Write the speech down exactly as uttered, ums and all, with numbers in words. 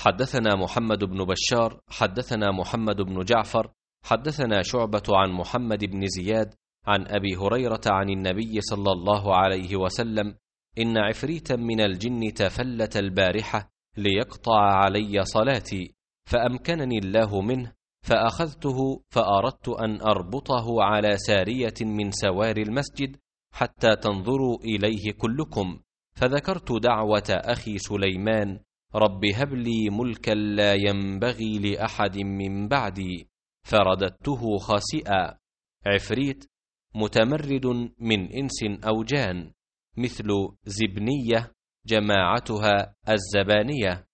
حدثنا محمد بن بشار حدثنا محمد بن جعفر حدثنا شعبة عن محمد بن زياد عن أبي هريرة عن النبي صلى الله عليه وسلم: إن عفريتا من الجن تفلت البارحة ليقطع علي صلاتي، فأمكنني الله منه، فأخذته فأردت أن أربطه على سارية من سوار المسجد حتى تنظروا إليه كلكم، فذكرت دعوة أخي سليمان: رب هب لي ملكا لا ينبغي لأحد من بعدي، فرددته خاسئا. عفريت متمرد من إنس أو جان، مثل زبنية جماعتها الزبانية.